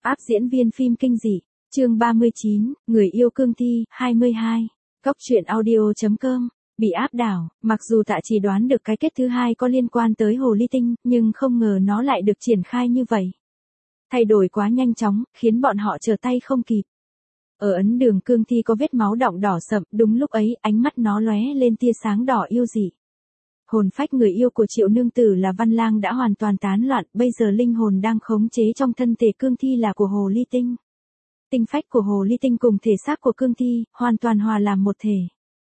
Áp diễn viên phim kinh dị, chương 39, người yêu cương thi, 22. Cóc truyện audio.com. Bị áp đảo, mặc dù Tạ Trì đoán được cái kết thứ hai có liên quan tới hồ ly tinh, nhưng không ngờ nó lại được triển khai như vậy. Thay đổi quá nhanh chóng, khiến bọn họ trở tay không kịp. Ở ấn đường cương thi có vết máu đọng đỏ sậm, đúng lúc ấy, ánh mắt nó lóe lên tia sáng đỏ yêu dị. Hồn phách người yêu của Triệu Nương Tử là Văn Lang đã hoàn toàn tán loạn, bây giờ linh hồn đang khống chế trong thân thể cương thi là của hồ ly tinh. Tinh phách của hồ ly tinh cùng thể xác của cương thi, hoàn toàn hòa làm một thể.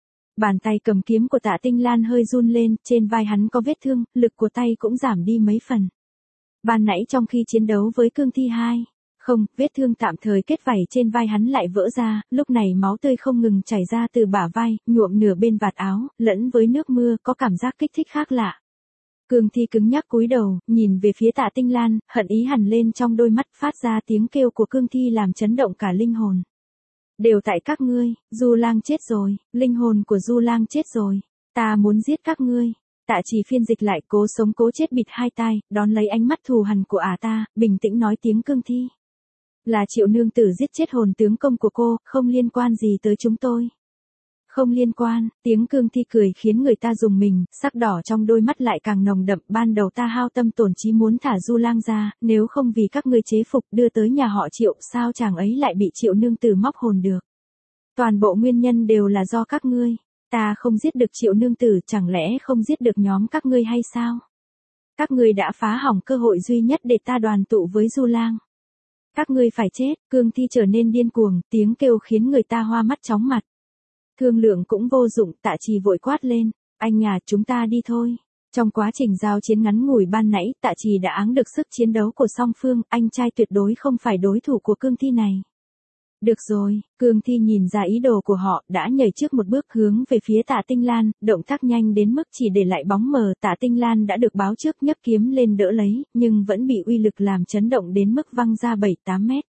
Bàn tay cầm kiếm của Tạ Tinh Lan hơi run lên, trên vai hắn có vết thương, lực của tay cũng giảm đi mấy phần. Ban nãy trong khi chiến đấu với cương thi 2, vết thương tạm thời kết vảy trên vai hắn lại vỡ ra, lúc này máu tươi không ngừng chảy ra từ bả vai, nhuộm nửa bên vạt áo, lẫn với nước mưa, có cảm giác kích thích khác lạ. Cương thi cứng nhắc cúi đầu, nhìn về phía Tạ Tinh Lan, hận ý hằn lên trong đôi mắt, phát ra tiếng kêu của cương thi làm chấn động cả linh hồn. Đều tại các ngươi, Du Lang chết rồi, linh hồn của Du Lang chết rồi, ta muốn giết các ngươi. Tạ Trì phiên dịch lại, cố sống cố chết bịt hai tai, đón lấy ánh mắt thù hằn của ta, bình tĩnh nói tiếng cương thi. Là Triệu Nương Tử giết chết hồn tướng công của cô, không liên quan gì tới chúng tôi. Không liên quan, tiếng cương thi cười khiến người ta rùng mình, sắc đỏ trong đôi mắt lại càng nồng đậm. Ban đầu ta hao tâm tổn trí muốn thả Du Lang ra, nếu không vì các ngươi chế phục đưa tới nhà họ Triệu, sao chàng ấy lại bị Triệu Nương Tử móc hồn được. Toàn bộ nguyên nhân đều là do các ngươi. Ta không giết được Triệu Nương Tử, chẳng lẽ không giết được nhóm các ngươi hay sao? Các ngươi đã phá hỏng cơ hội duy nhất để ta đoàn tụ với Du Lang. Các ngươi phải chết. Cương thi trở nên điên cuồng, tiếng kêu khiến người ta hoa mắt chóng mặt. Thương lượng cũng vô dụng, Tạ Trì vội quát lên, anh à, chúng ta đi thôi. Trong quá trình giao chiến ngắn ngủi ban nãy, Tạ Trì đã áng được sức chiến đấu của song phương, anh trai tuyệt đối không phải đối thủ của cương thi này. Được rồi, cương thi nhìn ra ý đồ của họ, đã nhảy trước một bước hướng về phía Tạ Tinh Lan, động tác nhanh đến mức chỉ để lại bóng mờ. Tạ Tinh Lan đã được báo trước nhấc kiếm lên đỡ lấy, nhưng vẫn bị uy lực làm chấn động đến mức văng ra 7-8 mét.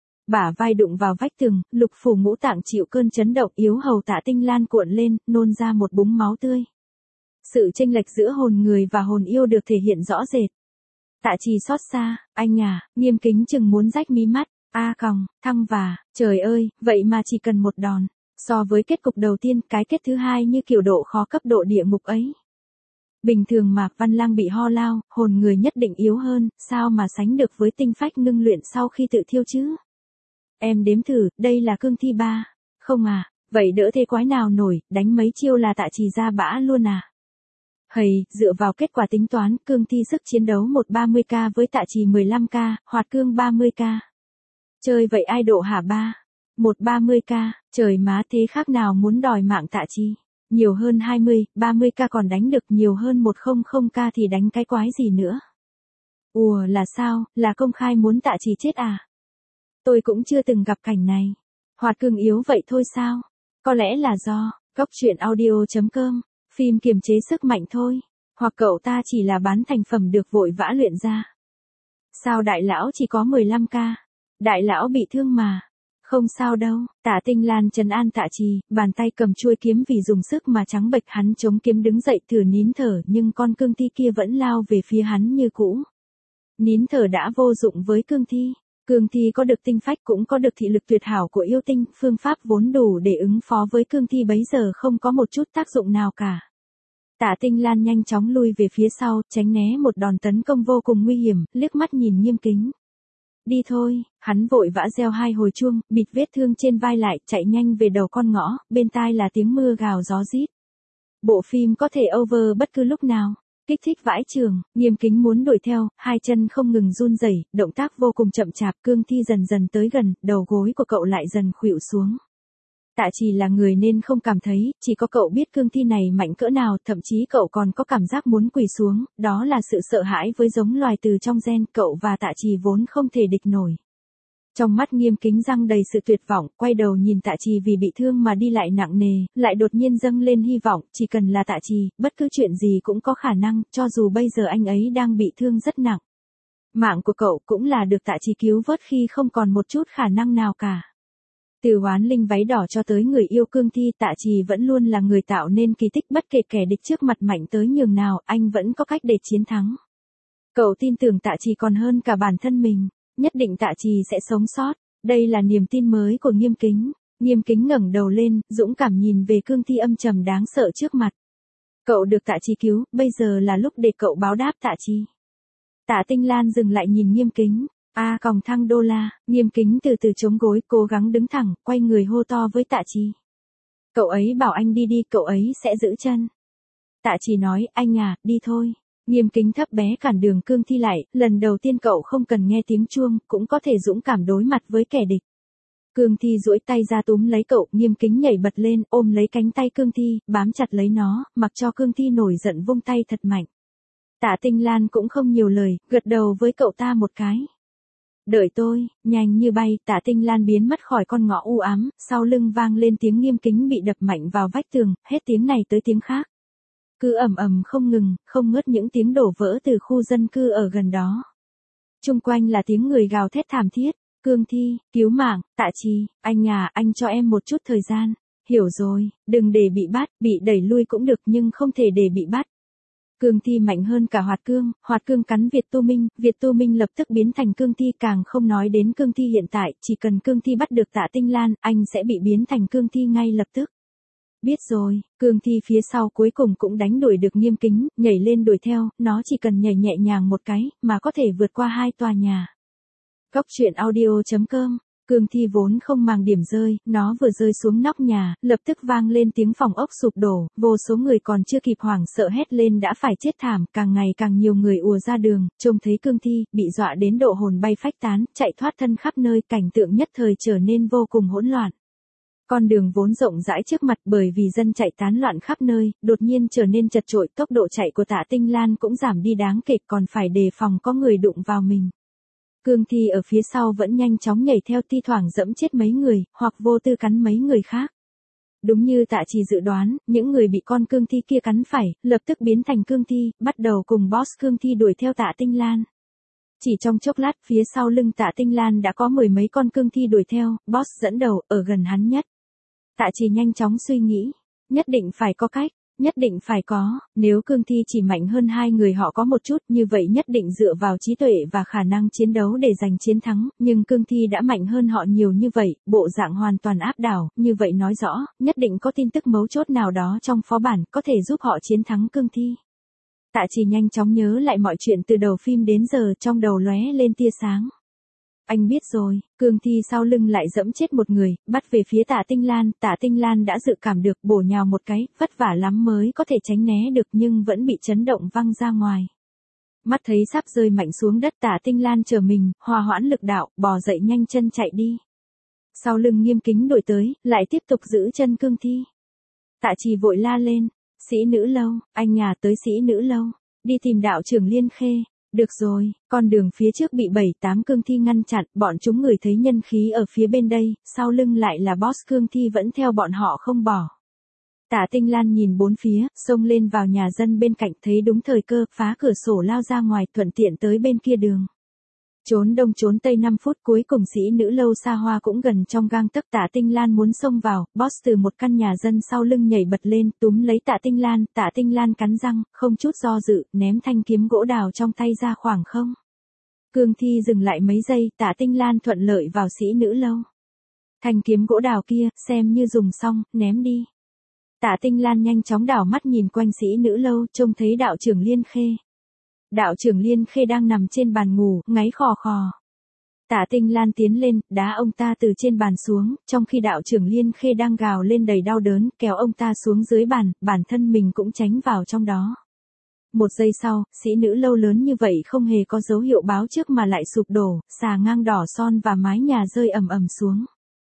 Bả vai đụng vào vách tường, lục phủ ngũ tạng chịu cơn chấn động, yếu hầu Tạ Tinh Lan cuộn lên, nôn ra một búng máu tươi. Sự chênh lệch giữa hồn người và hồn yêu được thể hiện rõ rệt. Tạ Trì xót xa, anh à, Nghiêm Kính chừng muốn rách mí mắt. Thăng và, trời ơi, vậy mà chỉ cần một đòn. So với kết cục đầu tiên, cái kết thứ hai như kiểu độ khó cấp độ địa ngục ấy. Bình thường mà Văn Lang bị ho lao, hồn người nhất định yếu hơn, sao mà sánh được với tinh phách ngưng luyện sau khi tự thiêu chứ? Em đếm thử, đây là cương thi 3. Không à, vậy đỡ thế quái nào nổi, đánh mấy chiêu là Tạ Trì ra bã luôn à? Hầy, dựa vào kết quả tính toán, cương thi sức chiến đấu 130k với Tạ Trì 15k, hoạt cương 30k. Chơi vậy ai độ hả ba? 130k, trời má, thế khác nào muốn đòi mạng Tạ Trì. Nhiều hơn 20, 30k còn đánh được, nhiều hơn 100k thì đánh cái quái gì nữa. Ủa là sao, là công khai muốn Tạ Trì chết à? Tôi cũng chưa từng gặp cảnh này. Hoạt cương yếu vậy thôi sao? Có lẽ là do, cóc truyện audio.com, phim kiềm chế sức mạnh thôi. Hoặc cậu ta chỉ là bán thành phẩm được vội vã luyện ra. Sao đại lão chỉ có 15k? Đại lão bị thương mà. Không sao đâu. Tạ Tinh Lan trấn an Tạ Trì, bàn tay cầm chuôi kiếm vì dùng sức mà trắng bệch. Hắn chống kiếm đứng dậy thử nín thở, nhưng con cương thi kia vẫn lao về phía hắn như cũ. Nín thở đã vô dụng với cương thi. Cương thi có được tinh phách cũng có được thị lực tuyệt hảo của yêu tinh, phương pháp vốn đủ để ứng phó với cương thi bấy giờ không có một chút tác dụng nào cả. Tạ Tinh Lan nhanh chóng lui về phía sau, tránh né một đòn tấn công vô cùng nguy hiểm, liếc mắt nhìn Nghiêm Kính. Đi thôi, hắn vội vã reo 2 hồi chuông, bịt vết thương trên vai lại, chạy nhanh về đầu con ngõ, bên tai là tiếng mưa gào gió rít. Bộ phim có thể over bất cứ lúc nào. Kích thích vãi chưởng, Nghiêm Kính muốn đuổi theo, hai chân không ngừng run rẩy, động tác vô cùng chậm chạp, cương thi dần dần tới gần, đầu gối của cậu lại dần khuỵu xuống. Tạ Trì là người nên không cảm thấy, chỉ có cậu biết cương thi này mạnh cỡ nào, thậm chí cậu còn có cảm giác muốn quỳ xuống, đó là sự sợ hãi với giống loài từ trong gen, cậu và Tạ Trì vốn không thể địch nổi. Trong mắt Nghiêm Kính răng đầy sự tuyệt vọng, quay đầu nhìn Tạ Trì vì bị thương mà đi lại nặng nề, lại đột nhiên dâng lên hy vọng, chỉ cần là Tạ Trì, bất cứ chuyện gì cũng có khả năng, cho dù bây giờ anh ấy đang bị thương rất nặng. Mạng của cậu cũng là được Tạ Trì cứu vớt khi không còn một chút khả năng nào cả. Từ Hoán Linh váy đỏ cho tới người yêu cương thi, Tạ Trì vẫn luôn là người tạo nên kỳ tích, bất kể kẻ địch trước mặt mạnh tới nhường nào, anh vẫn có cách để chiến thắng. Cậu tin tưởng Tạ Trì còn hơn cả bản thân mình. Nhất định Tạ Trì sẽ sống sót. Đây là niềm tin mới của Nghiêm Kính. Nghiêm Kính ngẩng đầu lên, dũng cảm nhìn về cương thi âm trầm đáng sợ trước mặt. Cậu được Tạ Trì cứu, bây giờ là lúc để cậu báo đáp Tạ Trì. Tạ Tinh Lan dừng lại nhìn Nghiêm Kính. Còng thăng đô la. Nghiêm Kính từ từ chống gối, cố gắng đứng thẳng, quay người hô to với Tạ Trì. Cậu ấy bảo anh đi đi, cậu ấy sẽ giữ chân. Tạ Trì nói, anh à, đi thôi. Nghiêm Kính thấp bé cản đường cương thi lại, lần đầu tiên cậu không cần nghe tiếng chuông, cũng có thể dũng cảm đối mặt với kẻ địch. Cương thi duỗi tay ra túm lấy cậu, Nghiêm Kính nhảy bật lên, ôm lấy cánh tay cương thi, bám chặt lấy nó, mặc cho cương thi nổi giận vung tay thật mạnh. Tạ Tinh Lan cũng không nhiều lời, gật đầu với cậu ta một cái. Đợi tôi, nhanh như bay, Tạ Tinh Lan biến mất khỏi con ngõ u ám, sau lưng vang lên tiếng Nghiêm Kính bị đập mạnh vào vách tường, hết tiếng này tới tiếng khác. Cứ ầm ầm không ngừng, không ngớt những tiếng đổ vỡ từ khu dân cư ở gần đó. Chung quanh là tiếng người gào thét thảm thiết. Cương thi, cứu mạng, Tạ Trì, anh à, anh cho em một chút thời gian. Hiểu rồi, đừng để bị bắt, bị đẩy lui cũng được nhưng không thể để bị bắt. Cương thi mạnh hơn cả Hoạt Cương cắn Việt Tu Minh lập tức biến thành cương thi, càng không nói đến cương thi hiện tại, chỉ cần cương thi bắt được Tạ Tinh Lan, anh sẽ bị biến thành cương thi ngay lập tức. Biết rồi, cương thi phía sau cuối cùng cũng đánh đuổi được Nghiêm Kính, nhảy lên đuổi theo, nó chỉ cần nhảy nhẹ nhàng một cái, mà có thể vượt qua 2 tòa nhà. Góc truyện audio.com. Cương thi vốn không màng điểm rơi, nó vừa rơi xuống nóc nhà, lập tức vang lên tiếng phòng ốc sụp đổ, vô số người còn chưa kịp hoảng sợ hét lên đã phải chết thảm, càng ngày càng nhiều người ùa ra đường, trông thấy cương thi, bị dọa đến độ hồn bay phách tán, chạy thoát thân khắp nơi, cảnh tượng nhất thời trở nên vô cùng hỗn loạn. Con đường vốn rộng rãi trước mặt bởi vì dân chạy tán loạn khắp nơi, đột nhiên trở nên chật chội, tốc độ chạy của Tạ Tinh Lan cũng giảm đi đáng kể, còn phải đề phòng có người đụng vào mình. Cương thi ở phía sau vẫn nhanh chóng nhảy theo, thi thoảng dẫm chết mấy người, hoặc vô tư cắn mấy người khác. Đúng như Tạ Trì dự đoán, những người bị con cương thi kia cắn phải, lập tức biến thành cương thi, bắt đầu cùng boss cương thi đuổi theo Tạ Tinh Lan. Chỉ trong chốc lát, phía sau lưng Tạ Tinh Lan đã có 10 mấy con cương thi đuổi theo, boss dẫn đầu, ở gần hắn nhất. Tạ Trì nhanh chóng suy nghĩ, nhất định phải có cách. Nhất định phải có, nếu cương thi chỉ mạnh hơn 2 người họ có một chút, như vậy nhất định dựa vào trí tuệ và khả năng chiến đấu để giành chiến thắng, nhưng cương thi đã mạnh hơn họ nhiều như vậy, bộ dạng hoàn toàn áp đảo, như vậy nói rõ, nhất định có tin tức mấu chốt nào đó trong phó bản, có thể giúp họ chiến thắng cương thi. Tạ Trì nhanh chóng nhớ lại mọi chuyện từ đầu phim đến giờ, trong đầu lóe lên tia sáng. Anh biết rồi, cương thi sau lưng lại dẫm chết một người, bắt về phía Tạ Tinh Lan đã dự cảm được, bổ nhào một cái, vất vả lắm mới có thể tránh né được nhưng vẫn bị chấn động văng ra ngoài. Mắt thấy sắp rơi mạnh xuống đất, Tạ Tinh Lan chờ mình, hòa hoãn lực đạo, bò dậy nhanh chân chạy đi. Sau lưng Nghiêm Kính đuổi tới, lại tiếp tục giữ chân cương thi. Tạ Trì vội la lên, Sĩ Nữ Lâu, anh nhà tới Sĩ Nữ Lâu, đi tìm đạo trưởng Liên Khê. Được rồi, con đường phía trước bị 7-8 cương thi ngăn chặn, bọn chúng ngửi thấy nhân khí ở phía bên đây, sau lưng lại là boss cương thi vẫn theo bọn họ không bỏ. Tạ Tinh Lan nhìn bốn phía, xông lên vào nhà dân bên cạnh, thấy đúng thời cơ, phá cửa sổ lao ra ngoài, thuận tiện tới bên kia đường. Trốn đông trốn tây 5 phút, cuối cùng Sĩ Nữ Lâu xa hoa cũng gần trong gang tấc. Tạ Tinh Lan muốn xông vào, boss từ một căn nhà dân sau lưng nhảy bật lên, túm lấy Tạ Tinh Lan cắn răng, không chút do dự, ném thanh kiếm gỗ đào trong tay ra khoảng không. Cương thi dừng lại mấy giây, Tạ Tinh Lan thuận lợi vào Sĩ Nữ Lâu. Thanh kiếm gỗ đào kia, xem như dùng xong, ném đi. Tạ Tinh Lan nhanh chóng đảo mắt nhìn quanh Sĩ Nữ Lâu, trông thấy đạo trưởng Liên Khê. Đạo trưởng Liên Khê đang nằm trên bàn ngủ, ngáy khò khò. Tạ Tinh Lan tiến lên, đá ông ta từ trên bàn xuống, trong khi đạo trưởng Liên Khê đang gào lên đầy đau đớn, kéo ông ta xuống dưới bàn, bản thân mình cũng tránh vào trong đó. Một giây sau, Sĩ Nữ Lâu lớn như vậy không hề có dấu hiệu báo trước mà lại sụp đổ, xà ngang đỏ son và mái nhà rơi ầm ầm xuống.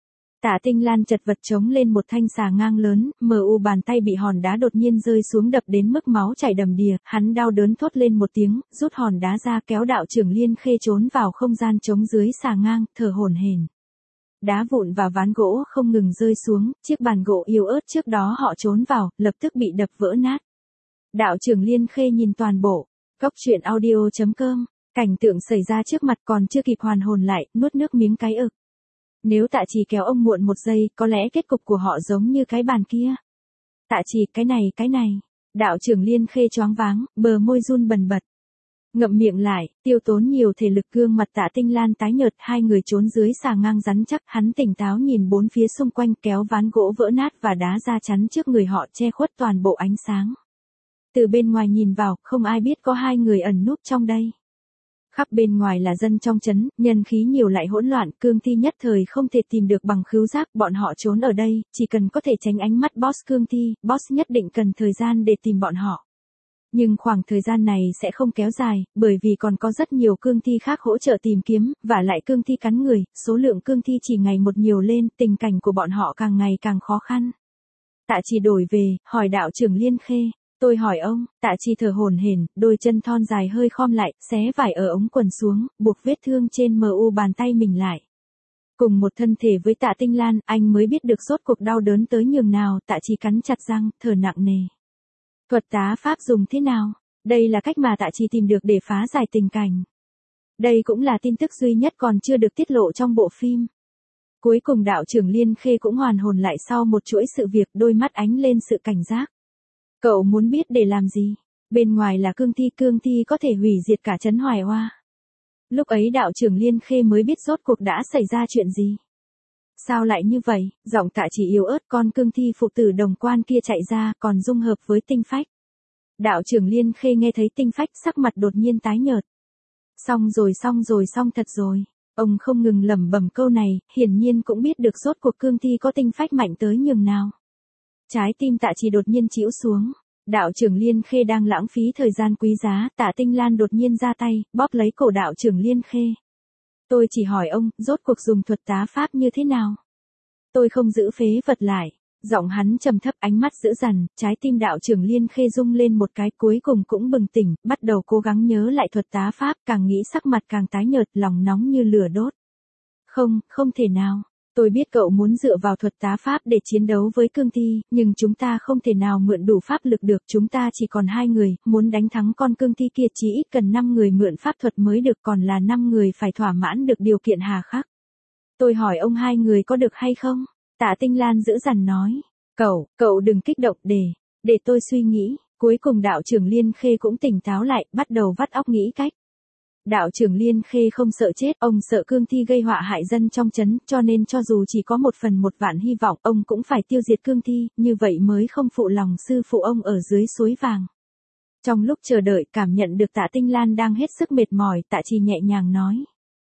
Tạ Tinh Lan chật vật chống lên một thanh xà ngang lớn, bàn tay bị hòn đá đột nhiên rơi xuống đập đến mức máu chảy đầm đìa, hắn đau đớn thốt lên một tiếng, rút hòn đá ra kéo đạo trưởng Liên Khê trốn vào không gian trống dưới xà ngang, thở hổn hển. Đá vụn và ván gỗ không ngừng rơi xuống, chiếc bàn gỗ yếu ớt trước đó họ trốn vào, lập tức bị đập vỡ nát. Đạo trưởng Liên Khê nhìn toàn bộ. Góc truyện audio.com, cảnh tượng xảy ra trước mặt còn chưa kịp hoàn hồn lại, nuốt nước miếng cái ực. Nếu Tạ Trì kéo ông muộn một giây, có lẽ kết cục của họ giống như cái bàn kia. Tạ Trì, cái này. Đạo trưởng Liên Khê choáng váng, bờ môi run bần bật. Ngậm miệng lại, tiêu tốn nhiều thể lực, gương mặt Tạ Tinh Lan tái nhợt, hai người trốn dưới xà ngang rắn chắc, hắn tỉnh táo nhìn bốn phía xung quanh, kéo ván gỗ vỡ nát và đá ra chắn trước người họ, che khuất toàn bộ ánh sáng. Từ bên ngoài nhìn vào, không ai biết có hai người ẩn núp trong đây. Khắp bên ngoài là dân trong trấn, nhân khí nhiều lại hỗn loạn, Cương Thi nhất thời không thể tìm được bằng khứu giác, bọn họ trốn ở đây, chỉ cần có thể tránh ánh mắt boss Cương Thi, boss nhất định cần thời gian để tìm bọn họ. Nhưng khoảng thời gian này sẽ không kéo dài, bởi vì còn có rất nhiều Cương Thi khác hỗ trợ tìm kiếm, và lại Cương Thi cắn người, số lượng Cương Thi chỉ ngày một nhiều lên, tình cảnh của bọn họ càng ngày càng khó khăn. Tạ Trì đổi về, hỏi đạo trưởng Liên Khê. Tôi hỏi ông, Tạ Trì thở hổn hển, đôi chân thon dài hơi khom lại, xé vải ở ống quần xuống, buộc vết thương trên mu bàn tay mình lại. Cùng một thân thể với Tạ Tinh Lan, anh mới biết được rốt cuộc đau đớn tới nhường nào. Tạ Trì cắn chặt răng, thở nặng nề. Thuật tá pháp dùng thế nào? Đây là cách mà Tạ Trì tìm được để phá giải tình cảnh. Đây cũng là tin tức duy nhất còn chưa được tiết lộ trong bộ phim. Cuối cùng đạo trưởng Liên Khê cũng hoàn hồn lại sau một chuỗi sự việc, đôi mắt ánh lên sự cảnh giác. Cậu muốn biết để làm gì? Bên ngoài là Cương Thi có thể hủy diệt cả trấn Hoài Hoa. Lúc ấy đạo trưởng Liên Khê mới biết rốt cuộc đã xảy ra chuyện gì. Sao lại như vậy? Giọng Tạ Trì yếu ớt, con Cương Thi phụ tử đồng quan kia chạy ra, còn dung hợp với tinh phách. Đạo trưởng Liên Khê nghe thấy tinh phách, sắc mặt đột nhiên tái nhợt. Xong thật rồi. Ông không ngừng lẩm bẩm câu này, hiển nhiên cũng biết được rốt cuộc Cương Thi có tinh phách mạnh tới nhường nào. Trái tim Tạ Trì đột nhiên chĩu xuống. Đạo trưởng Liên Khê đang lãng phí thời gian quý giá, Tạ Tinh Lan đột nhiên ra tay, bóp lấy cổ đạo trưởng Liên Khê. Tôi chỉ hỏi ông, rốt cuộc dùng thuật tá pháp như thế nào? Tôi không giữ phế vật lại. Giọng hắn trầm thấp, ánh mắt dữ dằn, trái tim đạo trưởng Liên Khê rung lên một cái, cuối cùng cũng bừng tỉnh, bắt đầu cố gắng nhớ lại thuật tá pháp, càng nghĩ sắc mặt càng tái nhợt, lòng nóng như lửa đốt. Không thể nào. Tôi biết cậu muốn dựa vào thuật tá pháp để chiến đấu với Cương Thi, nhưng chúng ta không thể nào mượn đủ pháp lực được, chúng ta chỉ còn 2 người, muốn đánh thắng con Cương Thi kia chỉ ít cần 5 người mượn pháp thuật mới được, còn là 5 người phải thỏa mãn được điều kiện hà khắc. Tôi hỏi ông 2 người có được hay không? Tạ Tinh Lan dữ dằn nói. Cậu đừng kích động, để tôi suy nghĩ. Cuối cùng đạo trưởng Liên Khê cũng tỉnh táo lại, bắt đầu vắt óc nghĩ cách. Đạo trưởng Liên Khê không sợ chết, ông sợ Cương Thi gây họa hại dân trong trấn, cho nên cho dù chỉ có 1/1 hy vọng, ông cũng phải tiêu diệt Cương Thi, như vậy mới không phụ lòng sư phụ ông ở dưới suối vàng. Trong lúc chờ đợi, cảm nhận được Tạ Tinh Lan đang hết sức mệt mỏi, Tạ Trì nhẹ nhàng nói.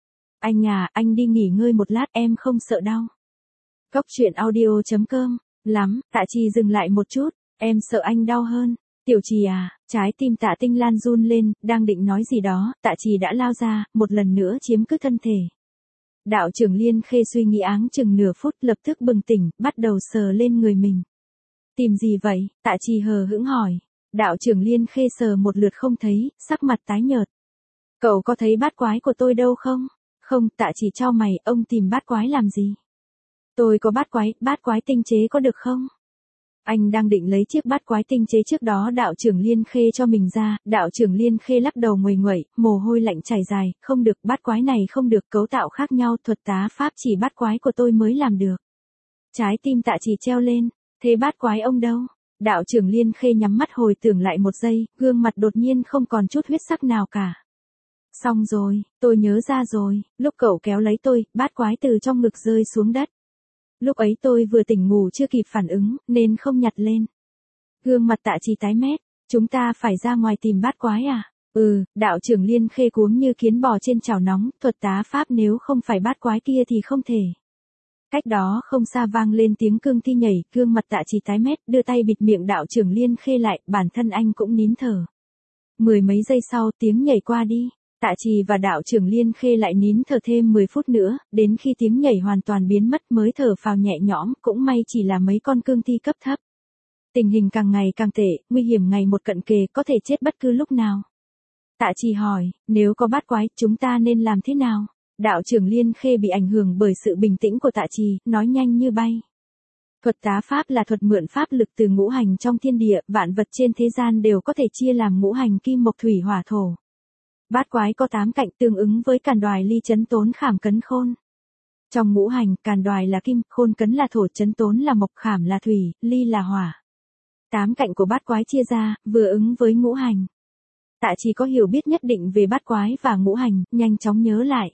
Anh đi nghỉ ngơi một lát, em không sợ đau. Cóc truyện audio.com, lắm, Tạ Trì dừng lại một chút, em sợ anh đau hơn. Tiểu Trì à, trái tim Tạ Tinh Lan run lên, đang định nói gì đó, Tạ Trì đã lao ra, một lần nữa chiếm cứ thân thể. Đạo trưởng Liên Khê suy nghĩ áng chừng nửa phút, lập tức bừng tỉnh, bắt đầu sờ lên người mình. Tìm gì vậy? Tạ Trì hờ hững hỏi. Đạo trưởng Liên Khê sờ một lượt không thấy, sắc mặt tái nhợt. Cậu có thấy bát quái của tôi đâu không? Không, Tạ Trì chau mày, ông tìm bát quái làm gì? Tôi có bát quái tinh chế có được không? Anh đang định lấy chiếc bát quái tinh chế trước đó đạo trưởng Liên Khê cho mình ra, đạo trưởng Liên Khê lắc đầu nguầy nguậy, mồ hôi lạnh chảy dài, không được, bát quái này không được, cấu tạo khác nhau, thuật tá pháp chỉ bát quái của tôi mới làm được. Trái tim Tạ Trì treo lên, thế bát quái ông đâu? Đạo trưởng Liên Khê nhắm mắt hồi tưởng lại một giây, gương mặt đột nhiên không còn chút huyết sắc nào cả. Xong rồi, tôi nhớ ra rồi, lúc cậu kéo lấy tôi, bát quái từ trong ngực rơi xuống đất. Lúc ấy tôi vừa tỉnh ngủ chưa kịp phản ứng, nên không nhặt lên. Gương mặt Tạ Trì tái mét, chúng ta phải ra ngoài tìm bát quái à? Đạo trưởng Liên Khê cuống như kiến bò trên chảo nóng, thuật tá pháp nếu không phải bát quái kia thì không thể. Cách đó không xa vang lên tiếng Cương Thi nhảy, gương mặt Tạ Trì tái mét, đưa tay bịt miệng đạo trưởng Liên Khê lại, bản thân anh cũng nín thở. 10 mấy giây sau tiếng nhảy qua đi. Tạ Trì và đạo trưởng Liên Khê lại nín thở thêm 10 phút nữa, đến khi tiếng nhảy hoàn toàn biến mất mới thở phào nhẹ nhõm, cũng may chỉ là mấy con Cương Thi cấp thấp. Tình hình càng ngày càng tệ, nguy hiểm ngày một cận kề, có thể chết bất cứ lúc nào. Tạ Trì hỏi, nếu có bát quái, chúng ta nên làm thế nào? Đạo trưởng Liên Khê bị ảnh hưởng bởi sự bình tĩnh của Tạ Trì, nói nhanh như bay. Thuật tá pháp là thuật mượn pháp lực từ ngũ hành trong thiên địa, vạn vật trên thế gian đều có thể chia làm ngũ hành kim mộc thủy hỏa thổ. Bát quái có 8 cạnh tương ứng với càn đoài ly chấn tốn khảm cấn khôn. Trong ngũ hành, càn đoài là kim, khôn cấn là thổ, chấn tốn là mộc, khảm là thủy, ly là hỏa. 8 cạnh của bát quái chia ra, vừa ứng với ngũ hành. Tạ Trì có hiểu biết nhất định về bát quái và ngũ hành, nhanh chóng nhớ lại.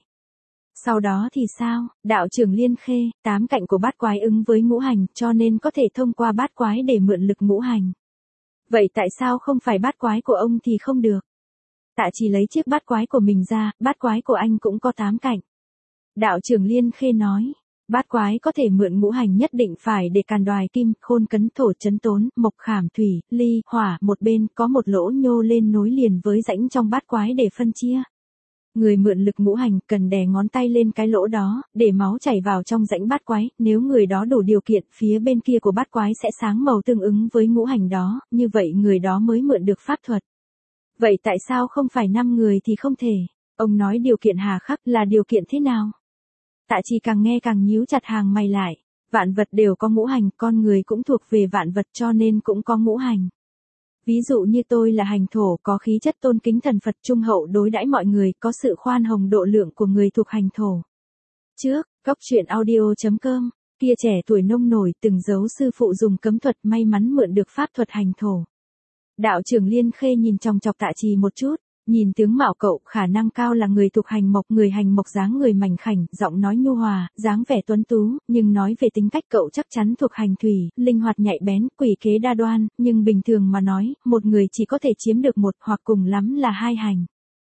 Sau đó thì sao, đạo trưởng Liên Khê, 8 cạnh của bát quái ứng với ngũ hành, cho nên có thể thông qua bát quái để mượn lực ngũ hành. Vậy tại sao không phải bát quái của ông thì không được? Tạ Trì lấy chiếc bát quái của mình ra, bát quái của anh cũng có 8 cạnh. Đạo trưởng Liên Khê nói, bát quái có thể mượn ngũ hành nhất định phải để càn đoài kim, khôn cấn thổ chấn tốn, mộc khảm thủy, ly, hỏa, một bên có một lỗ nhô lên nối liền với rãnh trong bát quái để phân chia. Người mượn lực ngũ hành cần đè ngón tay lên cái lỗ đó, để máu chảy vào trong rãnh bát quái, nếu người đó đủ điều kiện, phía bên kia của bát quái sẽ sáng màu tương ứng với ngũ hành đó, như vậy người đó mới mượn được pháp thuật. Vậy tại sao không phải 5 người thì không thể? Ông nói điều kiện hà khắc là điều kiện thế nào? Tạ Trì càng nghe càng nhíu chặt hàng mày lại. Vạn vật đều có ngũ hành, con người cũng thuộc về vạn vật cho nên cũng có ngũ hành. Ví dụ như tôi là hành thổ, có khí chất tôn kính thần Phật, trung hậu đối đãi mọi người, có sự khoan hồng độ lượng của người thuộc hành thổ. Trước, Cóc Truyện Audio.com, kia trẻ tuổi nông nổi từng giấu sư phụ dùng cấm thuật, may mắn mượn được pháp thuật hành thổ. Đạo trưởng Liên Khê nhìn chòng chọc Tạ Trì một chút, nhìn tướng mạo cậu khả năng cao là người thuộc hành mộc, người hành mộc dáng người mảnh khảnh, giọng nói nhu hòa, dáng vẻ tuấn tú, nhưng nói về tính cách cậu chắc chắn thuộc hành thủy, linh hoạt nhạy bén, quỷ kế đa đoan, nhưng bình thường mà nói, một người chỉ có thể chiếm được một hoặc cùng lắm là 2 hành.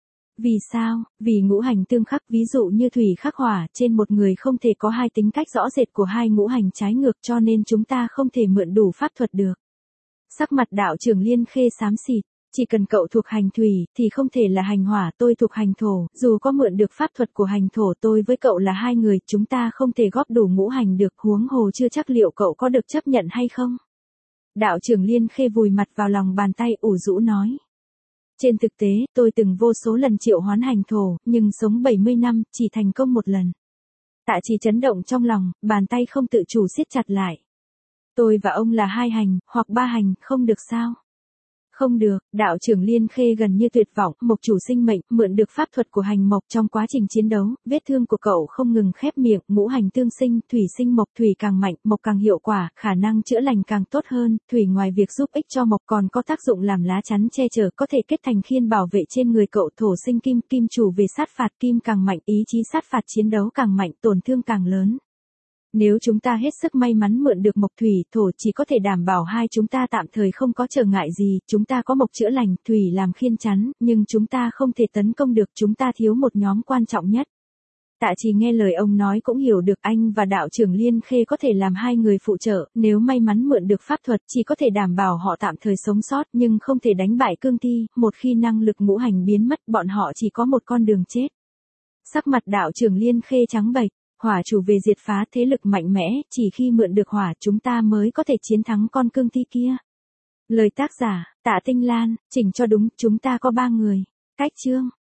Vì sao? Vì ngũ hành tương khắc, ví dụ như thủy khắc hỏa, trên một người không thể có 2 tính cách rõ rệt của 2 ngũ hành trái ngược, cho nên chúng ta không thể mượn đủ pháp thuật được. Sắc mặt đạo trưởng Liên Khê xám xịt, chỉ cần cậu thuộc hành thủy, thì không thể là hành hỏa, tôi thuộc hành thổ, dù có mượn được pháp thuật của hành thổ, tôi với cậu là 2 người, chúng ta không thể góp đủ ngũ hành được, huống hồ chưa chắc liệu cậu có được chấp nhận hay không. Đạo trưởng Liên Khê vùi mặt vào lòng bàn tay ủ rũ nói. Trên thực tế, tôi từng vô số lần triệu hoán hành thổ, nhưng sống 70 năm, chỉ thành công một lần. Tạ Trì chấn động trong lòng, bàn tay không tự chủ siết chặt lại. Tôi và ông là 2 hành, hoặc 3 hành, không được sao? Không được, đạo trưởng Liên Khê gần như tuyệt vọng, mộc chủ sinh mệnh, mượn được pháp thuật của hành mộc trong quá trình chiến đấu, vết thương của cậu không ngừng khép miệng, ngũ hành tương sinh, thủy sinh mộc, thủy càng mạnh, mộc càng hiệu quả, khả năng chữa lành càng tốt hơn, thủy ngoài việc giúp ích cho mộc còn có tác dụng làm lá chắn che chở, có thể kết thành khiên bảo vệ trên người cậu, thổ sinh kim, kim chủ về sát phạt, kim càng mạnh, ý chí sát phạt chiến đấu càng mạnh, tổn thương càng lớn. Nếu chúng ta hết sức may mắn mượn được mộc thủy, thổ chỉ có thể đảm bảo 2 chúng ta tạm thời không có trở ngại gì, chúng ta có mộc chữa lành, thủy làm khiên chắn, nhưng chúng ta không thể tấn công được, chúng ta thiếu một nhóm quan trọng nhất. Tạ Trì nghe lời ông nói cũng hiểu được anh và đạo trưởng Liên Khê có thể làm 2 người phụ trợ, nếu may mắn mượn được pháp thuật chỉ có thể đảm bảo họ tạm thời sống sót nhưng không thể đánh bại cương thi, một khi năng lực ngũ hành biến mất bọn họ chỉ có một con đường chết. Sắc mặt đạo trưởng Liên Khê trắng bệch. Hỏa chủ về diệt phá thế lực mạnh mẽ, chỉ khi mượn được hỏa chúng ta mới có thể chiến thắng con cương thi kia. Lời tác giả, Tạ Tinh Lan, chỉnh cho đúng, chúng ta có 3 người. Cách chương.